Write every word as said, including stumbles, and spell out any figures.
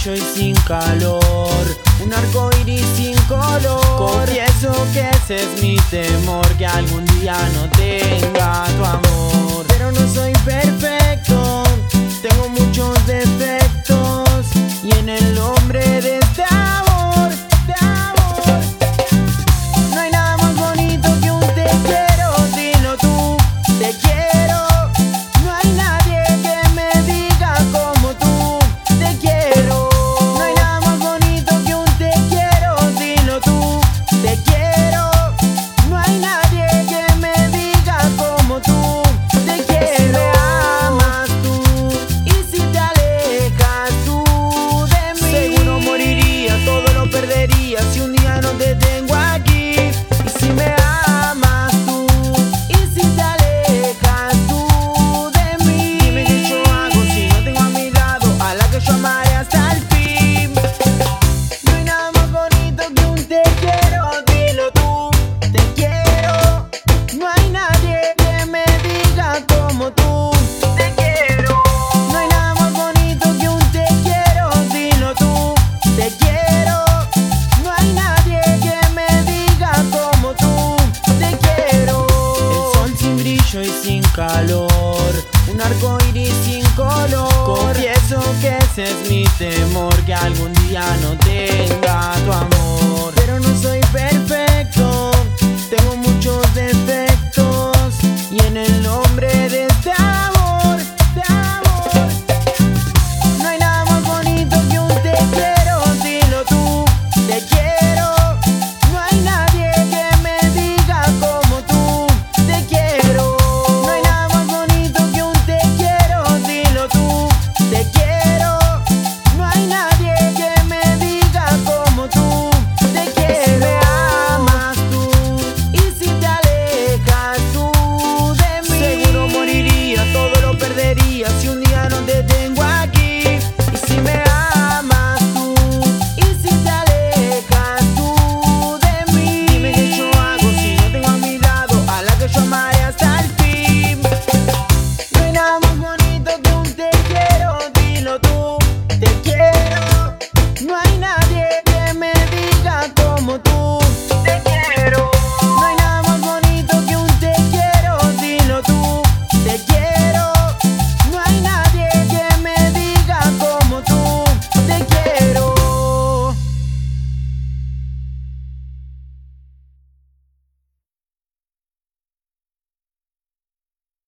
brillo y sin calor, un arco iris sin color. Confieso que ese es mi temor, que algún día no tenga tu amor. Pero no soy perfecto, tengo muchos defectos, y en el nombre de este amor, de amor, no hay nada más bonito que un te quiero. Dilo tú, te quiero. No hay nadie que me diga como tú, te quiero. No hay nada más bonito que un te quiero. Dilo tú, te quiero. No hay nadie que me diga como tú, te quiero. Amas tú, y si te alejas tú de mí, seguro moriría, todo lo perdería si un día no te tengo aquí. Y si me amas tú, y si te alejas tú de mí, dime qué yo hago si no tengo a mi lado a la que yo amaré hasta el fin. No hay nada más bonito que un te quiero. Dilo tú, te quiero. No hay nadie que me diga como tú, te quiero. No hay nada más bonito que un te quiero. Dilo tú, te quiero. No hay nadie que me diga como tú, te quiero. El sol sin brillo y sin calor, un arco iris sin color. Confieso que ese es mi temor, que algún día no tenga tu amor.